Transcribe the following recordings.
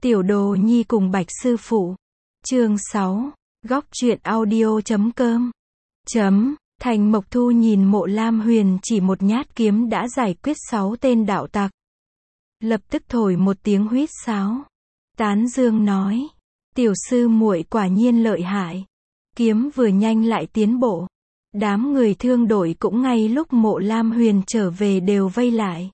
Tiểu Đồ Nhi cùng Bạch sư phụ. Chương 6. Góc truyện audio.com. Thành Mộc Thu nhìn Mộ Lam Huyền chỉ một nhát kiếm đã giải quyết 6 tên đạo tặc. Lập tức thổi một tiếng huýt sáo. Tán dương nói. Tiểu sư muội quả nhiên lợi hại. Kiếm vừa nhanh lại tiến bộ. Đám người thương đội cũng ngay lúc Mộ Lam Huyền trở về đều vây lại.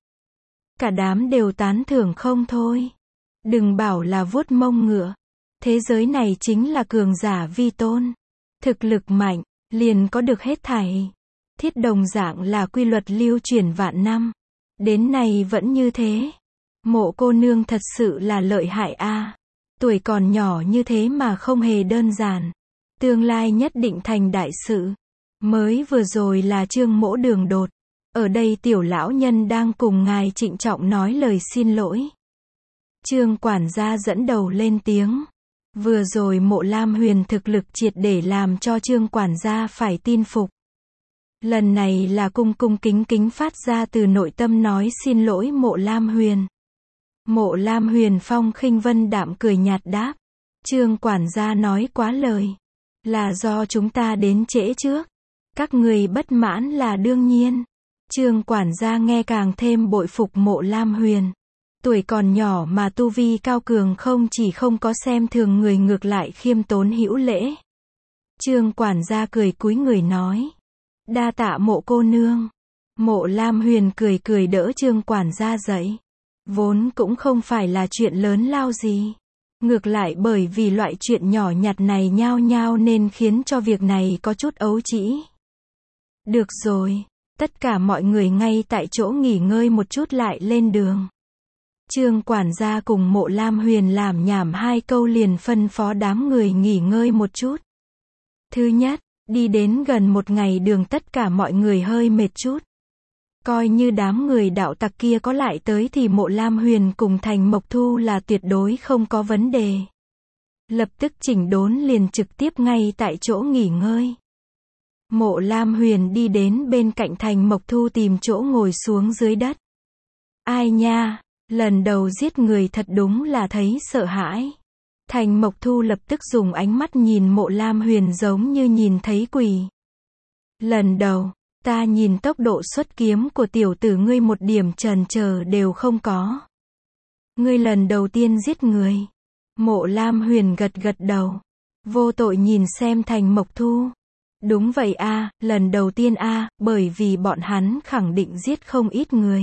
Cả đám đều tán thưởng không thôi. Đừng bảo là vuốt mông ngựa. Thế giới này chính là cường giả vi tôn. Thực lực mạnh, liền có được hết thảy. Thiết đồng dạng là quy luật lưu truyền vạn năm. Đến nay vẫn như thế. Mộ cô nương thật sự là lợi hại a. Tuổi còn nhỏ như thế mà không hề đơn giản. Tương lai nhất định thành đại sự. Mới vừa rồi là Trương Mỗ đường đột. Ở đây tiểu lão nhân đang cùng ngài trịnh trọng nói lời xin lỗi. Trương quản gia dẫn đầu lên tiếng. Vừa rồi Mộ Lam Huyền thực lực triệt để làm cho Trương quản gia phải tin phục. Lần này là cung kính kính phát ra từ nội tâm nói xin lỗi Mộ Lam Huyền. Mộ Lam Huyền phong khinh vân đạm cười nhạt đáp. Trương quản gia nói quá lời. Là do chúng ta đến trễ trước. Các người bất mãn là đương nhiên. Trương quản gia nghe càng thêm bội phục Mộ Lam Huyền. Tuổi còn nhỏ mà tu vi cao cường không chỉ không có xem thường người ngược lại khiêm tốn hữu lễ. Trương quản gia cười cúi người nói. Đa tạ Mộ cô nương. Mộ Lam Huyền cười đỡ Trương quản gia dậy. Vốn cũng không phải là chuyện lớn lao gì. Ngược lại bởi vì loại chuyện nhỏ nhặt này nhao nhao nên khiến cho việc này có chút ấu trĩ. Được rồi, tất cả mọi người ngay tại chỗ nghỉ ngơi một chút lại lên đường. Trương quản gia cùng Mộ Lam Huyền làm nhảm 2 câu liền phân phó đám người nghỉ ngơi một chút. Thứ nhất, đi đến gần 1 ngày đường tất cả mọi người hơi mệt chút. Coi như đám người đạo tặc kia có lại tới thì Mộ Lam Huyền cùng Thành Mộc Thu là tuyệt đối không có vấn đề. Lập tức chỉnh đốn liền trực tiếp ngay tại chỗ nghỉ ngơi. Mộ Lam Huyền đi đến bên cạnh Thành Mộc Thu tìm chỗ ngồi xuống dưới đất. Ai nha, lần đầu giết người thật đúng là thấy sợ hãi. Thành Mộc Thu lập tức dùng ánh mắt nhìn Mộ Lam Huyền giống như nhìn thấy quỷ. Lần đầu, ta nhìn tốc độ xuất kiếm của tiểu tử ngươi một điểm chần chờ đều không có. Ngươi lần đầu tiên giết người. Mộ Lam Huyền gật đầu. Vô tội nhìn xem Thành Mộc Thu. Đúng vậy a, lần đầu tiên a, bởi vì bọn hắn khẳng định giết không ít người.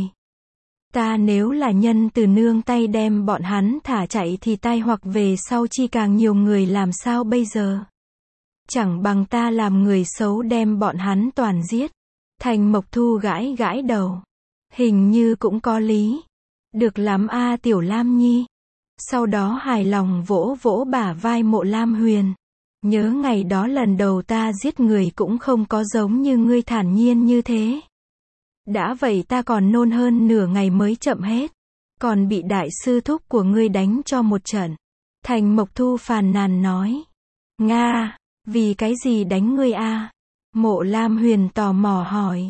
Ta nếu là nhân từ nương tay đem bọn hắn thả chạy thì tai hoặc về sau chi càng nhiều người làm sao bây giờ? Chẳng bằng ta làm người xấu đem bọn hắn toàn giết. Thành Mộc Thu gãi đầu. Hình như cũng có lý. Được lắm a tiểu Lam Nhi. Sau đó hài lòng vỗ bả vai Mộ Lam Huyền. Nhớ ngày đó lần đầu ta giết người cũng không có giống như ngươi thản nhiên như thế. Đã vậy ta còn nôn hơn nửa ngày mới chậm hết. Còn bị đại sư thúc của ngươi đánh cho một trận. Thành Mộc Thu phàn nàn nói. Nga, vì cái gì đánh ngươi a? Mộ Lam Huyền tò mò hỏi.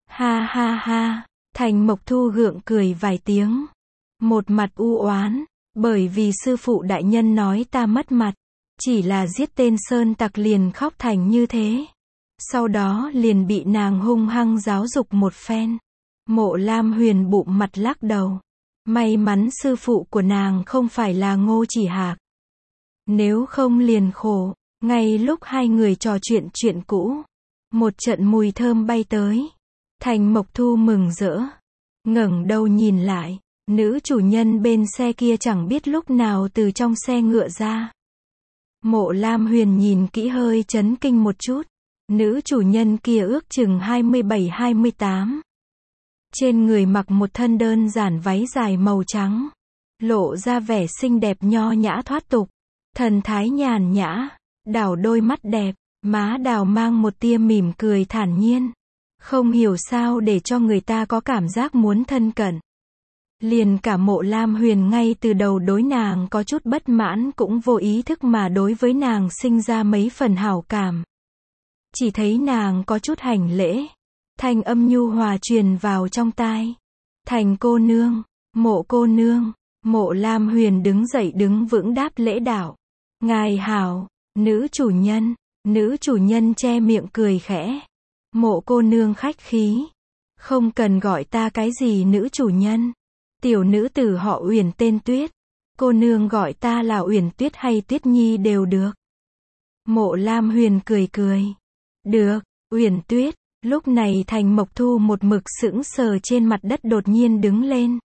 Ha. Thành Mộc Thu gượng cười vài tiếng. Một mặt u oán. Bởi vì sư phụ đại nhân nói ta mất mặt. Chỉ là giết tên sơn tặc liền khóc thành như thế. Sau đó liền bị nàng hung hăng giáo dục một phen. Mộ Lam Huyền bụm mặt lắc đầu. May mắn sư phụ của nàng không phải là Ngô Chỉ Hạc. Nếu không liền khổ. Ngay lúc hai người trò chuyện cũ. Một trận mùi thơm bay tới. Thành Mộc Thu mừng rỡ. Ngẩng đầu nhìn lại. Nữ chủ nhân bên xe kia chẳng biết lúc nào từ trong xe ngựa ra. Mộ Lam Huyền nhìn kỹ hơi chấn kinh một chút. Nữ chủ nhân kia ước chừng 27-28. Trên người mặc một thân đơn giản váy dài màu trắng. Lộ ra vẻ xinh đẹp nho nhã thoát tục. Thần thái nhàn nhã. Đảo đôi mắt đẹp. Má đào mang một tia mỉm cười thản nhiên. Không hiểu sao để cho người ta có cảm giác muốn thân cận. Liền cả Mộ Lam Huyền ngay từ đầu đối nàng có chút bất mãn cũng vô ý thức mà đối với nàng sinh ra mấy phần hảo cảm. Chỉ thấy nàng có chút hành lễ. Thanh âm nhu hòa truyền vào trong tai. Thành cô nương, Mộ cô nương, Mộ Lam Huyền đứng dậy đứng vững đáp lễ đạo. Ngài hảo, nữ chủ nhân che miệng cười khẽ. Mộ cô nương khách khí. Không cần gọi ta cái gì nữ chủ nhân. Tiểu nữ tử họ Uyển tên Tuyết. Cô nương gọi ta là Uyển Tuyết hay Tuyết Nhi đều được. Mộ Lam Huyền cười cười. Được, Uyển Tuyết. Lúc này Thành Mộc Thu một mực sững sờ trên mặt đất đột nhiên đứng lên.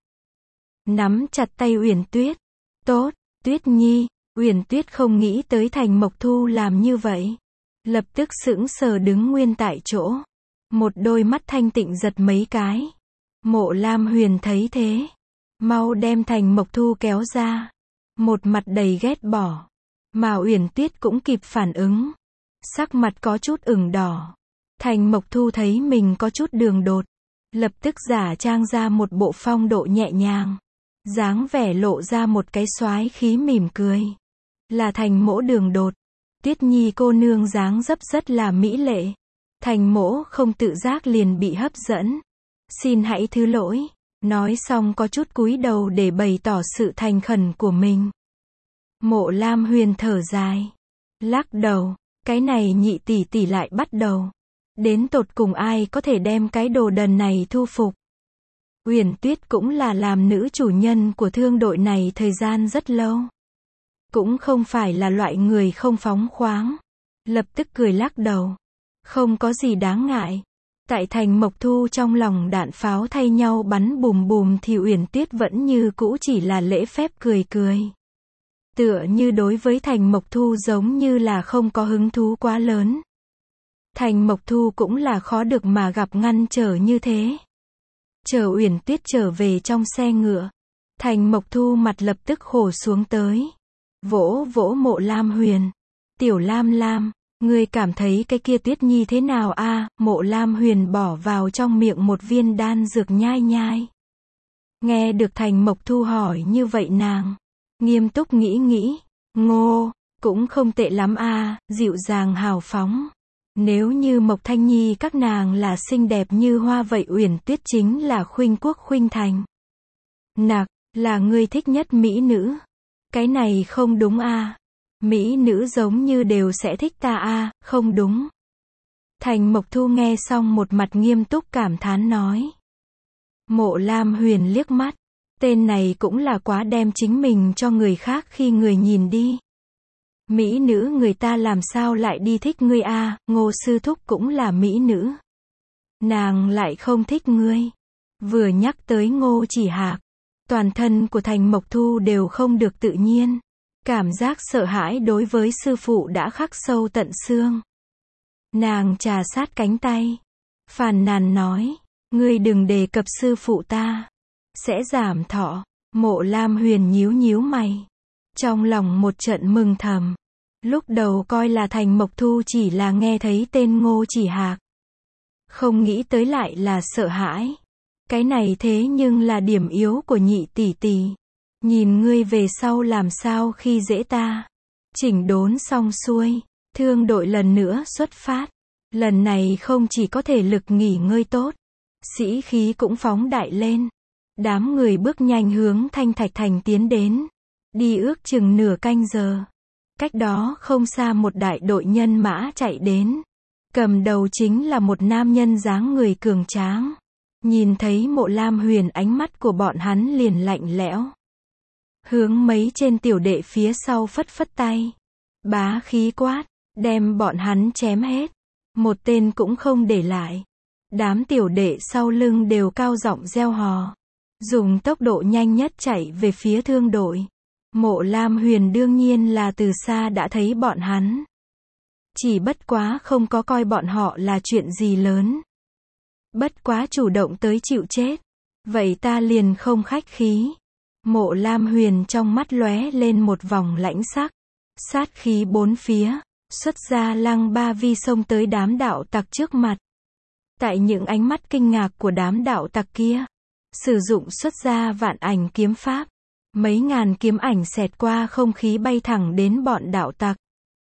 Nắm chặt tay Uyển Tuyết. Tốt, Tuyết Nhi. Uyển Tuyết không nghĩ tới Thành Mộc Thu làm như vậy. Lập tức sững sờ đứng nguyên tại chỗ. Một đôi mắt thanh tịnh giật mấy cái. Mộ Lam Huyền thấy thế. Mau đem Thành Mộc Thu kéo ra. Một mặt đầy ghét bỏ. Mà Uyển Tuyết cũng kịp phản ứng. Sắc mặt có chút ửng đỏ. Thành Mộc Thu thấy mình có chút đường đột. Lập tức giả trang ra một bộ phong độ nhẹ nhàng. Dáng vẻ lộ ra một cái xoái khí mỉm cười. Là Thành mỗ đường đột. Tuyết Nhi cô nương dáng dấp rất là mỹ lệ. Thành mỗ không tự giác liền bị hấp dẫn. Xin hãy thứ lỗi. Nói xong có chút cúi đầu để bày tỏ sự thành khẩn của mình. Mộ Lam Huyền thở dài. Lắc đầu. Cái này nhị tỷ tỷ lại bắt đầu. Đến tột cùng ai có thể đem cái đồ đần này thu phục. Uyển Tuyết cũng là làm nữ chủ nhân của thương đội này thời gian rất lâu. Cũng không phải là loại người không phóng khoáng. Lập tức cười lắc đầu. Không có gì đáng ngại. Tại Thành Mộc Thu trong lòng đạn pháo thay nhau bắn bùm bùm thì Uyển Tuyết vẫn như cũ chỉ là lễ phép cười cười. Tựa như đối với Thành Mộc Thu giống như là không có hứng thú quá lớn. Thành Mộc Thu cũng là khó được mà gặp ngăn trở như thế. Chờ Uyển Tuyết trở về trong xe ngựa. Thành Mộc Thu mặt lập tức khổ xuống tới. Vỗ vỗ Mộ Lam Huyền. Tiểu Lam Lam, ngươi cảm thấy cái kia Tuyết Nhi thế nào a? Mộ Lam Huyền bỏ vào trong miệng một viên đan dược nhai nhai. Nghe được Thành Mộc Thu hỏi như vậy nàng nghiêm túc nghĩ. Ngô, cũng không tệ lắm a, dịu dàng hào phóng. Nếu như Mộc Thanh Nhi các nàng là xinh đẹp như hoa vậy Uyển Tuyết chính là khuynh quốc khuynh thành. Nặc, là ngươi thích nhất mỹ nữ. Cái này không đúng a. Mỹ nữ giống như đều sẽ thích ta a, không đúng. Thành Mộc Thu nghe xong một mặt nghiêm túc cảm thán nói. Mộ Lam Huyền liếc mắt. Tên này cũng là quá đem chính mình cho người khác khi người nhìn đi. Mỹ nữ người ta làm sao lại đi thích ngươi a? Ngô sư thúc cũng là mỹ nữ. Nàng lại không thích ngươi. Vừa nhắc tới Ngô Chỉ Hạc, toàn thân của Thành Mộc Thu đều không được tự nhiên. Cảm giác sợ hãi đối với sư phụ đã khắc sâu tận xương. Nàng trà sát cánh tay. Phàn nàn nói, ngươi đừng đề cập sư phụ ta. Sẽ giảm thọ. Mộ Lam Huyền nhíu mày. Trong lòng một trận mừng thầm. Lúc đầu coi là Thành Mộc Thu chỉ là nghe thấy tên Ngô Chỉ Hạc. Không nghĩ tới lại là sợ hãi. Cái này thế nhưng là điểm yếu của nhị tỷ tỷ. Nhìn ngươi về sau làm sao khi dễ ta. Chỉnh đốn xong xuôi. Thương đội lần nữa xuất phát. Lần này không chỉ có thể lực nghỉ ngơi tốt. Sĩ khí cũng phóng đại lên. Đám người bước nhanh hướng Thanh Thạch Thành tiến đến. Đi ước chừng nửa canh giờ. Cách đó không xa một đại đội nhân mã chạy đến. Cầm đầu chính là một nam nhân dáng người cường tráng. Nhìn thấy Mộ Lam Huyền ánh mắt của bọn hắn liền lạnh lẽo. Hướng mấy trên tiểu đệ phía sau phất phất tay. Bá khí quát, đem bọn hắn chém hết. Một tên cũng không để lại. Đám tiểu đệ sau lưng đều cao giọng reo hò. Dùng tốc độ nhanh nhất chạy về phía thương đội. Mộ Lam Huyền đương nhiên là từ xa đã thấy bọn hắn. Chỉ bất quá không có coi bọn họ là chuyện gì lớn. Bất quá chủ động tới chịu chết. Vậy ta liền không khách khí. Mộ Lam Huyền trong mắt lóe lên một vòng lãnh sắc. Sát khí bốn phía. Xuất ra Lăng Ba Vi xông tới đám đạo tặc trước mặt. Tại những ánh mắt kinh ngạc của đám đạo tặc kia. Sử dụng xuất ra vạn ảnh kiếm pháp. Mấy ngàn kiếm ảnh xẹt qua không khí bay thẳng đến bọn đạo tặc.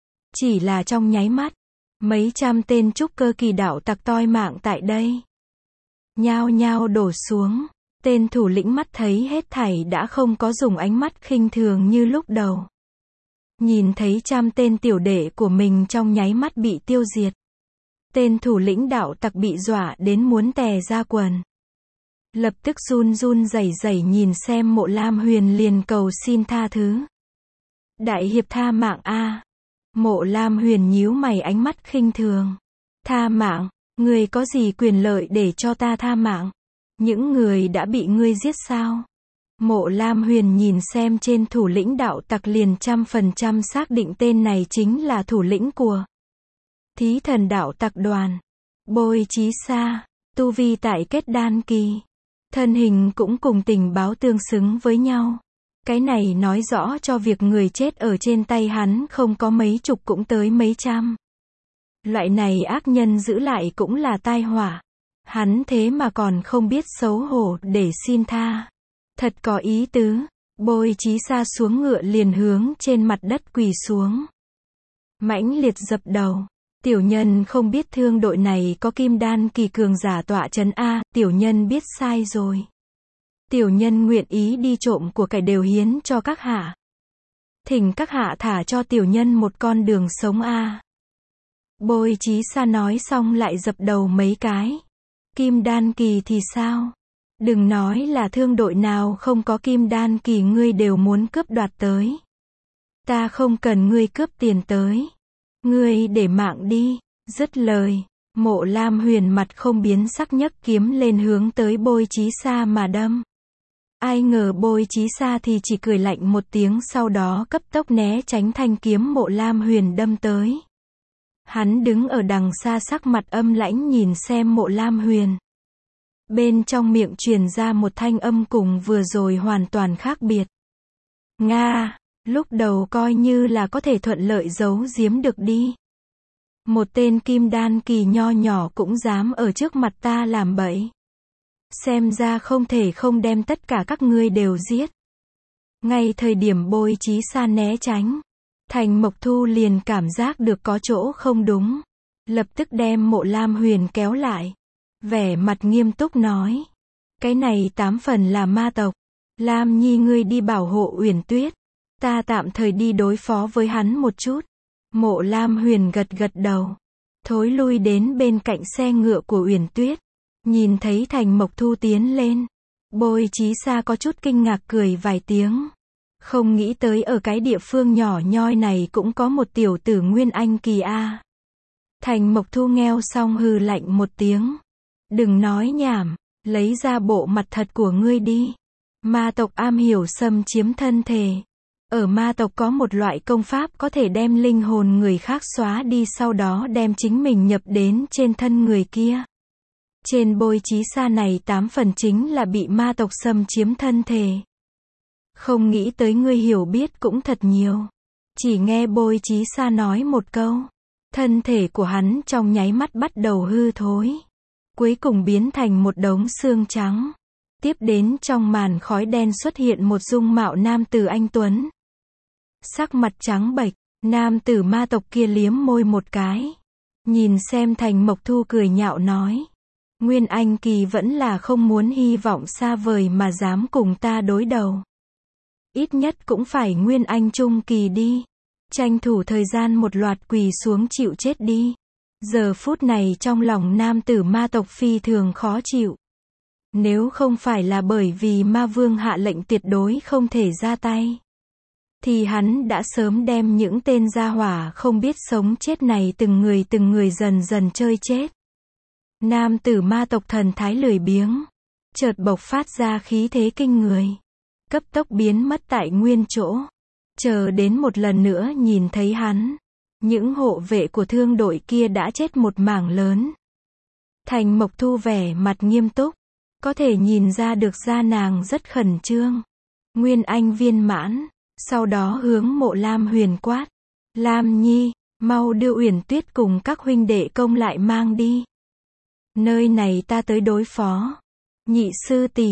Chỉ là trong nháy mắt. Mấy trăm tên trúc cơ kỳ đạo tặc toi mạng tại đây. Nhao nhao đổ xuống. Tên thủ lĩnh mắt thấy hết thảy đã không có dùng ánh mắt khinh thường như lúc đầu. Nhìn thấy trăm tên tiểu đệ của mình trong nháy mắt bị tiêu diệt. Tên thủ lĩnh đạo tặc bị dọa đến muốn tè ra quần. Lập tức run run rẩy rẩy nhìn xem Mộ Lam Huyền liền cầu xin tha thứ. Đại hiệp tha mạng a. Mộ Lam Huyền nhíu mày ánh mắt khinh thường. Tha mạng, ngươi có gì quyền lợi để cho ta tha mạng? Những người đã bị ngươi giết sao? Mộ Lam Huyền nhìn xem trên thủ lĩnh đạo tặc liền 100% xác định tên này chính là thủ lĩnh của Thí Thần đạo tặc đoàn. Bôi Chí Sa, tu vi tại kết đan kỳ. Thân hình cũng cùng tình báo tương xứng với nhau. Cái này nói rõ cho việc người chết ở trên tay hắn không có mấy chục cũng tới mấy trăm. Loại này ác nhân giữ lại cũng là tai họa. Hắn thế mà còn không biết xấu hổ để xin tha. Thật có ý tứ. Bôi Chí Sa xuống ngựa liền hướng trên mặt đất quỳ xuống. Mãnh liệt dập đầu. Tiểu nhân không biết thương đội này có kim đan kỳ cường giả tọa trấn a, tiểu nhân biết sai rồi. Tiểu nhân nguyện ý đi trộm của cải đều hiến cho các hạ. Thỉnh các hạ thả cho tiểu nhân một con đường sống a. Bôi Chí Sa nói xong lại dập đầu mấy cái. Kim đan kỳ thì sao? Đừng nói là thương đội nào không có kim đan kỳ ngươi đều muốn cướp đoạt tới. Ta không cần ngươi cướp tiền tới. Ngươi để mạng đi. Dứt lời, Mộ Lam Huyền mặt không biến sắc nhấc kiếm lên hướng tới Bôi Chí Sa mà đâm. Ai ngờ Bôi Chí Sa thì chỉ cười lạnh một tiếng sau đó cấp tốc né tránh thanh kiếm Mộ Lam Huyền đâm tới. Hắn đứng ở đằng xa sắc mặt âm lãnh nhìn xem Mộ Lam Huyền. Bên trong miệng truyền ra một thanh âm cùng vừa rồi hoàn toàn khác biệt. Nga, lúc đầu coi như là có thể thuận lợi giấu giếm được đi. Một tên kim đan kỳ nho nhỏ cũng dám ở trước mặt ta làm bậy. Xem ra không thể không đem tất cả các ngươi đều giết. Ngay thời điểm Bôi Chí Sa né tránh, Thành Mộc Thu liền cảm giác được có chỗ không đúng. Lập tức đem Mộ Lam Huyền kéo lại. Vẻ mặt nghiêm túc nói. Cái này 8 phần là ma tộc. Lam Nhi ngươi đi bảo hộ Uyển Tuyết. Ta tạm thời đi đối phó với hắn một chút. Mộ Lam Huyền gật gật đầu. Thối lui đến bên cạnh xe ngựa của Uyển Tuyết. Nhìn thấy Thành Mộc Thu tiến lên. Bôi Chí Sa có chút kinh ngạc cười vài tiếng. Không nghĩ tới ở cái địa phương nhỏ nhoi này cũng có một tiểu tử Nguyên Anh kỳ a. Thành Mộc Thu ngheo xong hừ lạnh một tiếng. Đừng nói nhảm, lấy ra bộ mặt thật của ngươi đi. Ma tộc am hiểu xâm chiếm thân thể. Ở ma tộc có một loại công pháp có thể đem linh hồn người khác xóa đi sau đó đem chính mình nhập đến trên thân người kia. Trên Bôi Chí Sa này 8 phần chính là bị ma tộc xâm chiếm thân thể. Không nghĩ tới ngươi hiểu biết cũng thật nhiều. Chỉ nghe Bôi Chí Sa nói một câu. Thân thể của hắn trong nháy mắt bắt đầu hư thối. Cuối cùng biến thành một đống xương trắng. Tiếp đến trong màn khói đen xuất hiện một dung mạo nam tử anh tuấn. Sắc mặt trắng bệch, nam tử ma tộc kia liếm môi một cái. Nhìn xem Thành Mộc Thu cười nhạo nói. Nguyên Anh kỳ vẫn là không muốn hy vọng xa vời mà dám cùng ta đối đầu. Ít nhất cũng phải Nguyên Anh trung kỳ đi. Tranh thủ thời gian một loạt quỳ xuống chịu chết đi. Giờ phút này trong lòng nam tử ma tộc phi thường khó chịu. Nếu không phải là bởi vì ma vương hạ lệnh tuyệt đối không thể ra tay, thì hắn đã sớm đem những tên gia hỏa không biết sống chết này từng người dần dần chơi chết. Nam tử ma tộc thần thái lười biếng, chợt bộc phát ra khí thế kinh người. Cấp tốc biến mất tại nguyên chỗ. Chờ đến một lần nữa nhìn thấy hắn. Những hộ vệ của thương đội kia đã chết một mảng lớn. Thành Mộc Thu vẻ mặt nghiêm túc. Có thể nhìn ra được da nàng rất khẩn trương. Nguyên Anh viên mãn. Sau đó hướng Mộ Lam Huyền quát. Lam Nhi, mau đưa Uyển Tuyết cùng các huynh đệ công lại mang đi. Nơi này ta tới đối phó. Nhị sư tỷ.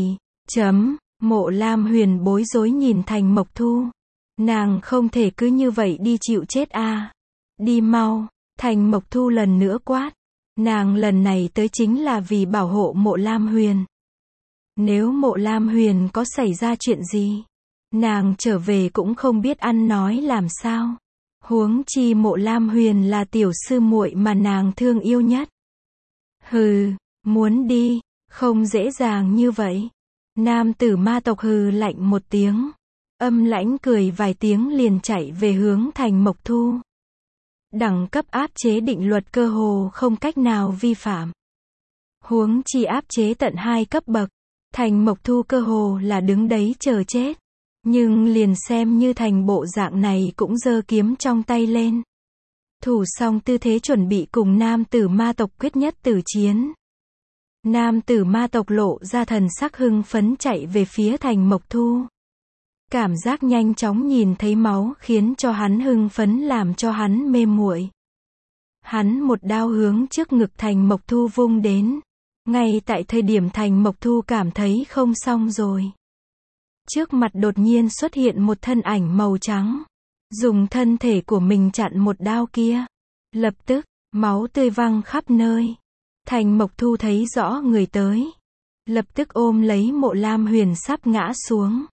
Mộ Lam Huyền bối rối nhìn Thành Mộc Thu. Nàng không thể cứ như vậy đi chịu chết a. Đi mau. Thành Mộc Thu lần nữa quát. Nàng lần này tới chính là vì bảo hộ Mộ Lam Huyền. Nếu Mộ Lam Huyền có xảy ra chuyện gì, nàng trở về cũng không biết ăn nói làm sao. Huống chi Mộ Lam Huyền là tiểu sư muội mà nàng thương yêu nhất. Hừ, muốn đi, không dễ dàng như vậy. Nam tử ma tộc hừ lạnh một tiếng. Âm Lãnh cười vài tiếng liền chạy về hướng Thành Mộc Thu. Đẳng cấp áp chế định luật cơ hồ không cách nào vi phạm. Huống chi áp chế tận 2 cấp bậc. Thành Mộc Thu cơ hồ là đứng đấy chờ chết. Nhưng liền xem như thành bộ dạng này cũng giơ kiếm trong tay lên. Thủ xong tư thế chuẩn bị cùng nam tử ma tộc quyết nhất tử chiến. Nam tử ma tộc lộ ra thần sắc hưng phấn chạy về phía Thành Mộc Thu. Cảm giác nhanh chóng nhìn thấy máu khiến cho hắn hưng phấn làm cho hắn mê muội. Hắn một đao hướng trước ngực Thành Mộc Thu vung đến. Ngay tại thời điểm Thành Mộc Thu cảm thấy không xong rồi. Trước mặt đột nhiên xuất hiện một thân ảnh màu trắng. Dùng thân thể của mình chặn một đao kia. Lập tức, máu tươi văng khắp nơi. Thành Mộc Thu thấy rõ người tới. Lập tức ôm lấy Mộ Lam Huyền sắp ngã xuống.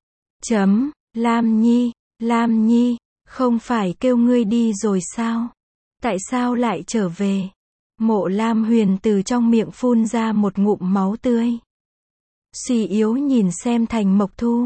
Lam Nhi, không phải kêu ngươi đi rồi sao? Tại sao lại trở về? Mộ Lam Huyền từ trong miệng phun ra một ngụm máu tươi. Suy yếu nhìn xem Thành Mộc Thu.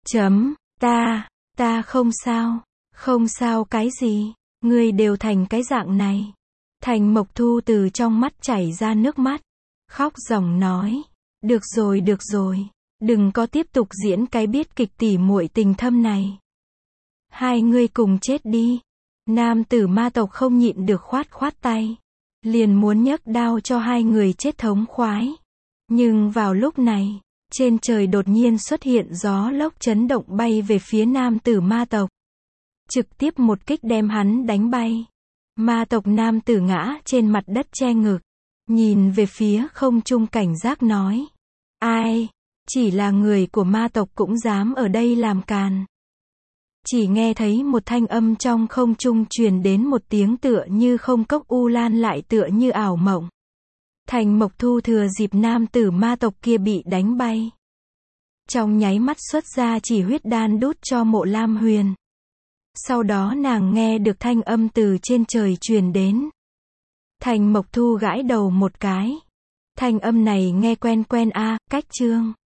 Ta không sao. Không sao cái gì? Ngươi đều thành cái dạng này. Thành Mộc Thu từ trong mắt chảy ra nước mắt. Khóc ròng nói. Được rồi. Đừng có tiếp tục diễn cái biết kịch tỉ muội tình thâm này. Hai ngươi cùng chết đi. Nam tử ma tộc không nhịn được khoát tay. Liền muốn nhấc đao cho hai người chết thống khoái. Nhưng vào lúc này, trên trời đột nhiên xuất hiện gió lốc chấn động bay về phía nam tử ma tộc. Trực tiếp một kích đem hắn đánh bay. Ma tộc nam tử ngã trên mặt đất che ngực. Nhìn về phía không trung cảnh giác nói. Ai? Chỉ là người của ma tộc cũng dám ở đây làm càn. Chỉ nghe thấy một thanh âm trong không trung truyền đến một tiếng tựa như không cốc u lan lại tựa như ảo mộng. Thành Mộc Thu thừa dịp nam tử ma tộc kia bị đánh bay. Trong nháy mắt xuất ra chỉ huyết đan đút cho Mộ Lam Huyền. Sau đó nàng nghe được thanh âm từ trên trời truyền đến. Thành Mộc Thu gãi đầu một cái. Thanh âm này nghe quen a, cách chương.